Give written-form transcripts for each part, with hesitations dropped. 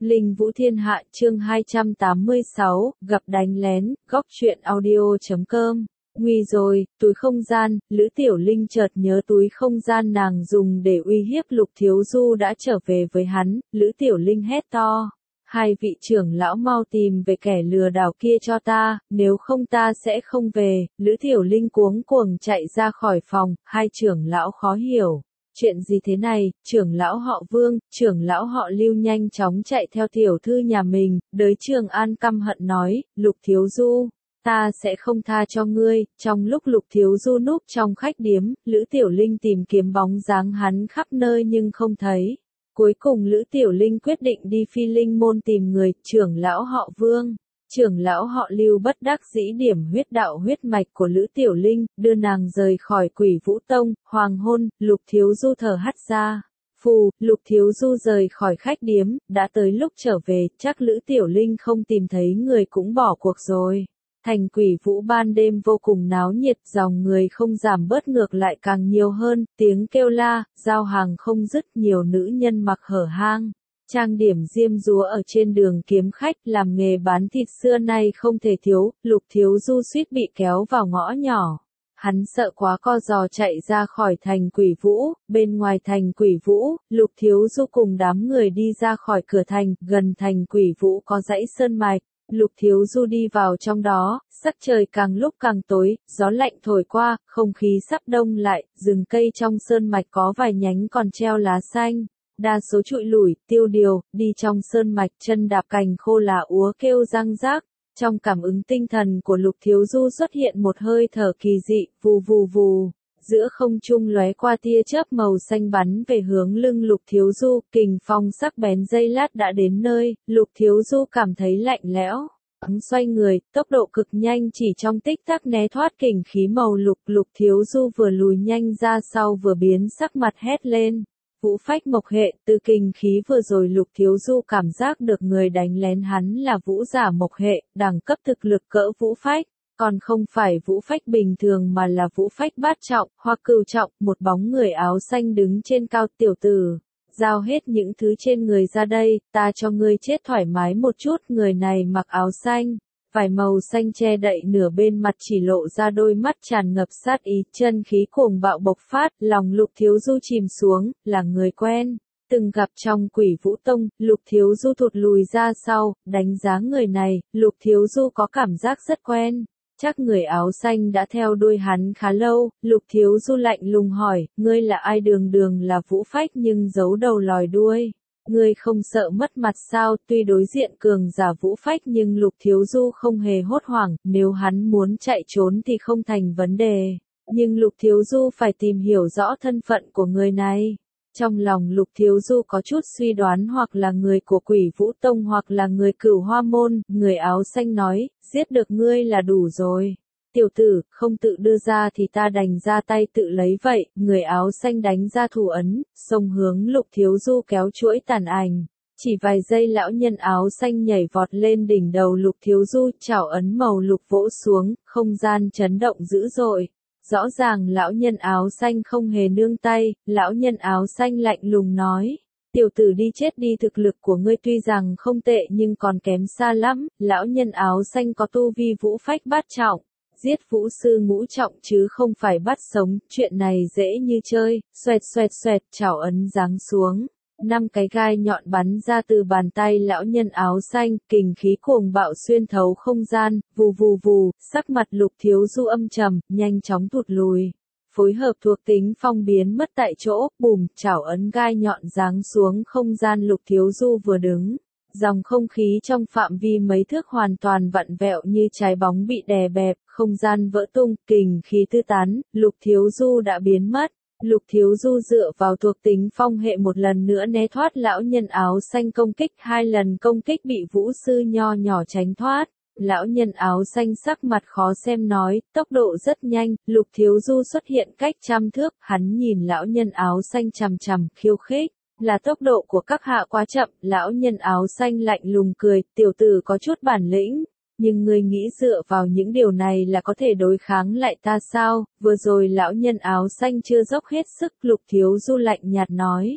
Linh Vũ Thiên Hạ chương 286, gặp đánh lén, góc truyện audio.com. Nguy rồi, túi không gian, Lữ Tiểu Linh chợt nhớ túi không gian nàng dùng để uy hiếp Lục Thiếu Du đã trở về với hắn, Lữ Tiểu Linh hét to. Hai vị trưởng lão mau tìm về kẻ lừa đảo kia cho ta, nếu không ta sẽ không về. Lữ Tiểu Linh cuống cuồng chạy ra khỏi phòng, hai trưởng lão khó hiểu. Chuyện gì thế này, trưởng lão họ Vương, trưởng lão họ Lưu nhanh chóng chạy theo tiểu thư nhà mình, đới Trường An căm hận nói, Lục Thiếu Du, ta sẽ không tha cho ngươi. Trong lúc Lục Thiếu Du núp trong khách điếm, Lữ Tiểu Linh tìm kiếm bóng dáng hắn khắp nơi nhưng không thấy. Cuối cùng Lữ Tiểu Linh quyết định đi Phi Linh môn tìm người, trưởng lão họ Vương. Trưởng lão họ Lưu bất đắc dĩ điểm huyết đạo huyết mạch của Lữ Tiểu Linh, đưa nàng rời khỏi Quỷ Vũ Tông. Hoàng hôn, Lục Thiếu Du thở hắt ra. Phù, Lục Thiếu Du rời khỏi khách điếm, đã tới lúc trở về, chắc Lữ Tiểu Linh không tìm thấy người cũng bỏ cuộc rồi. Thành Quỷ Vũ ban đêm vô cùng náo nhiệt, dòng người không giảm bớt ngược lại càng nhiều hơn, tiếng kêu la, giao hàng không dứt, nhiều nữ nhân mặc hở hang. Trang điểm diêm dúa ở trên đường kiếm khách, làm nghề bán thịt xưa nay không thể thiếu. Lục Thiếu Du suýt bị kéo vào ngõ nhỏ. Hắn sợ quá co giò chạy ra khỏi thành Quỷ Vũ. Bên ngoài thành Quỷ Vũ, Lục Thiếu Du cùng đám người đi ra khỏi cửa thành. Gần thành Quỷ Vũ có dãy sơn mạch. Lục Thiếu Du đi vào trong đó, sắc trời càng lúc càng tối, gió lạnh thổi qua, không khí sắp đông lại, rừng cây trong sơn mạch có vài nhánh còn treo lá xanh. Đa số trụi lủi, tiêu điều, đi trong sơn mạch chân đạp cành khô là úa kêu răng rác. Trong cảm ứng tinh thần của Lục Thiếu Du xuất hiện một hơi thở kỳ dị, vù vù vù. Giữa không trung lóe qua tia chớp màu xanh bắn về hướng lưng Lục Thiếu Du, kình phong sắc bén giây lát đã đến nơi, Lục Thiếu Du cảm thấy lạnh lẽo. Hắn xoay người, tốc độ cực nhanh chỉ trong tích tắc né thoát kình khí màu lục. Lục Thiếu Du vừa lùi nhanh ra sau vừa biến sắc mặt hét lên. Vũ phách mộc hệ, từ kình khí vừa rồi Lục Thiếu Du cảm giác được người đánh lén hắn là vũ giả mộc hệ, đẳng cấp thực lực cỡ vũ phách. Còn không phải vũ phách bình thường mà là vũ phách bát trọng, hoặc cửu trọng. Một bóng người áo xanh đứng trên cao. Tiểu tử, giao hết những thứ trên người ra đây, ta cho ngươi chết thoải mái một chút. Người này mặc áo xanh, vải màu xanh che đậy nửa bên mặt, chỉ lộ ra đôi mắt tràn ngập sát ý, chân khí cuồng bạo bộc phát. Lòng Lục Thiếu Du chìm xuống, là người quen, từng gặp trong Quỷ Vũ Tông. Lục Thiếu Du thụt lùi ra sau, đánh giá người này, Lục Thiếu Du có cảm giác rất quen. Chắc người áo xanh đã theo đuôi hắn khá lâu. Lục Thiếu Du lạnh lùng hỏi, ngươi là ai? Đường đường là vũ phách nhưng giấu đầu lòi đuôi. Ngươi không sợ mất mặt sao? Tuy đối diện cường giả vũ phách nhưng Lục Thiếu Du không hề hốt hoảng, nếu hắn muốn chạy trốn thì không thành vấn đề. Nhưng Lục Thiếu Du phải tìm hiểu rõ thân phận của người này. Trong lòng Lục Thiếu Du có chút suy đoán, hoặc là người của Quỷ Vũ Tông hoặc là người Cửu Hoa Môn. Người áo xanh nói, giết được ngươi là đủ rồi. Tiểu tử, không tự đưa ra thì ta đành ra tay tự lấy vậy. Người áo xanh đánh ra thủ ấn, xông hướng Lục Thiếu Du kéo chuỗi tàn ảnh. Chỉ vài giây lão nhân áo xanh nhảy vọt lên đỉnh đầu Lục Thiếu Du, chảo ấn màu lục vỗ xuống, không gian chấn động dữ dội. Rõ ràng lão nhân áo xanh không hề nương tay. Lão nhân áo xanh lạnh lùng nói, tiểu tử đi chết đi, thực lực của ngươi tuy rằng không tệ nhưng còn kém xa lắm. Lão nhân áo xanh có tu vi vũ phách bát trọng, giết vũ sư ngũ trọng chứ không phải bắt sống. Chuyện này dễ như chơi. Xoẹt xoẹt xoẹt, chảo ấn giáng xuống. 5 cái gai nhọn bắn ra từ bàn tay lão nhân áo xanh, kình khí cuồng bạo xuyên thấu không gian, vù vù vù. Sắc mặt Lục Thiếu Du âm trầm, nhanh chóng thụt lùi. Phối hợp thuộc tính phong biến mất tại chỗ, bùm, chảo ấn gai nhọn giáng xuống không gian. Lục Thiếu Du vừa đứng, dòng không khí trong phạm vi mấy thước hoàn toàn vặn vẹo như trái bóng bị đè bẹp, không gian vỡ tung, kình khí tư tán, Lục Thiếu Du đã biến mất. Lục Thiếu Du dựa vào thuộc tính phong hệ một lần nữa né thoát lão nhân áo xanh công kích. 2 lần công kích bị vũ sư nho nhỏ tránh thoát. Lão nhân áo xanh sắc mặt khó xem nói, tốc độ rất nhanh. Lục Thiếu Du xuất hiện cách 100 thước, hắn nhìn lão nhân áo xanh chằm chằm, khiêu khích. Là tốc độ của các hạ quá chậm. Lão nhân áo xanh lạnh lùng cười, tiểu tử có chút bản lĩnh. Nhưng ngươi nghĩ dựa vào những điều này là có thể đối kháng lại ta sao? Vừa rồi lão nhân áo xanh chưa dốc hết sức. Lục Thiếu Du lạnh nhạt nói,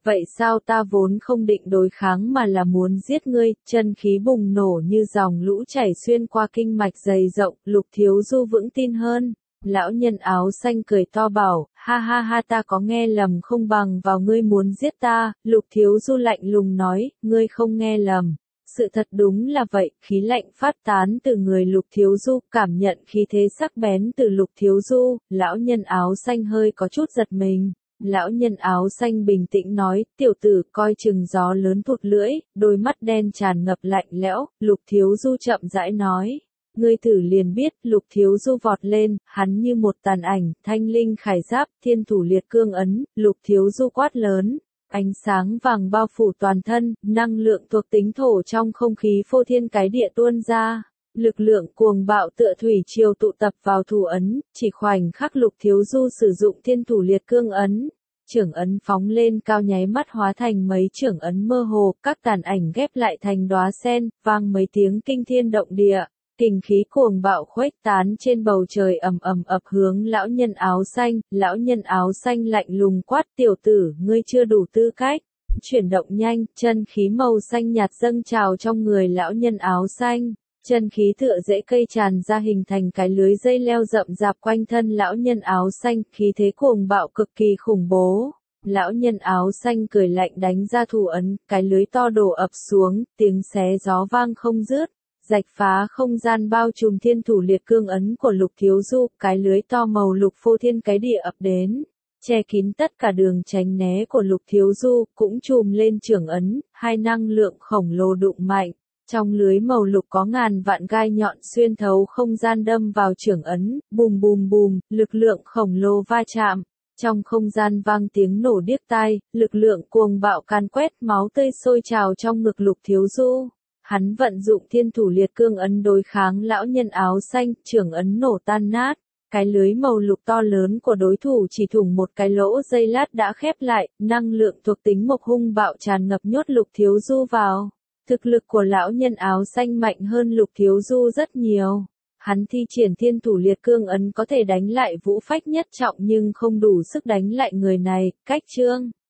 Vậy sao ta vốn không định đối kháng mà là muốn giết ngươi, chân khí bùng nổ như dòng lũ chảy xuyên qua kinh mạch dày rộng, Lục Thiếu Du vững tin hơn. Lão nhân áo xanh cười to bảo, ha ha ha ta có nghe lầm không bằng vào ngươi muốn giết ta, Lục Thiếu Du lạnh lùng nói, ngươi không nghe lầm. Sự thật đúng là vậy, khí lạnh phát tán từ người Lục Thiếu Du, cảm nhận khí thế sắc bén từ Lục Thiếu Du, lão nhân áo xanh hơi có chút giật mình. Lão nhân áo xanh bình tĩnh nói, tiểu tử coi chừng gió lớn thụt lưỡi, đôi mắt đen tràn ngập lạnh lẽo, Lục Thiếu Du chậm rãi nói. Ngươi thử liền biết, Lục Thiếu Du vọt lên, hắn như một tàn ảnh, thanh linh khải giáp, thiên thủ liệt cương ấn, Lục Thiếu Du quát lớn. Ánh sáng vàng bao phủ toàn thân, năng lượng thuộc tính thổ trong không khí phô thiên cái địa tuôn ra. Lực lượng cuồng bạo tựa thủy triều tụ tập vào thủ ấn, chỉ khoảnh khắc Lục Thiếu Du sử dụng thiên thủ liệt cương ấn. Chưởng ấn phóng lên cao nháy mắt hóa thành mấy chưởng ấn mơ hồ, các tàn ảnh ghép lại thành đóa sen, vang mấy tiếng kinh thiên động địa. Kình khí cuồng bạo khuếch tán trên bầu trời ầm ầm ập hướng lão nhân áo xanh lạnh lùng quát tiểu tử, ngươi chưa đủ tư cách. Chuyển động nhanh, chân khí màu xanh nhạt dâng trào trong người lão nhân áo xanh. Chân khí tựa rễ cây tràn ra hình thành cái lưới dây leo rậm rạp quanh thân lão nhân áo xanh, khí thế cuồng bạo cực kỳ khủng bố. Lão nhân áo xanh cười lạnh đánh ra thủ ấn, cái lưới to đổ ập xuống, tiếng xé gió vang không dứt. Rạch phá không gian bao trùm thiên thủ liệt cương ấn của Lục Thiếu Du, cái lưới to màu lục phô thiên cái địa ập đến, che kín tất cả đường tránh né của Lục Thiếu Du, cũng trùm lên chưởng ấn, hai năng lượng khổng lồ đụng mạnh. Trong lưới màu lục có ngàn vạn gai nhọn xuyên thấu không gian đâm vào chưởng ấn, bùm bùm bùm, lực lượng khổng lồ va chạm. Trong không gian vang tiếng nổ điếc tai, lực lượng cuồng bạo can quét, máu tươi sôi trào trong ngực Lục Thiếu Du. Hắn vận dụng thiên thủ liệt cương ấn đối kháng lão nhân áo xanh, chưởng ấn nổ tan nát. Cái lưới màu lục to lớn của đối thủ chỉ thủng một cái lỗ giây lát đã khép lại, năng lượng thuộc tính mộc hung bạo tràn ngập nhốt Lục Thiếu Du vào. Thực lực của lão nhân áo xanh mạnh hơn Lục Thiếu Du rất nhiều. Hắn thi triển thiên thủ liệt cương ấn có thể đánh lại vũ phách nhất trọng nhưng không đủ sức đánh lại người này, cách chương.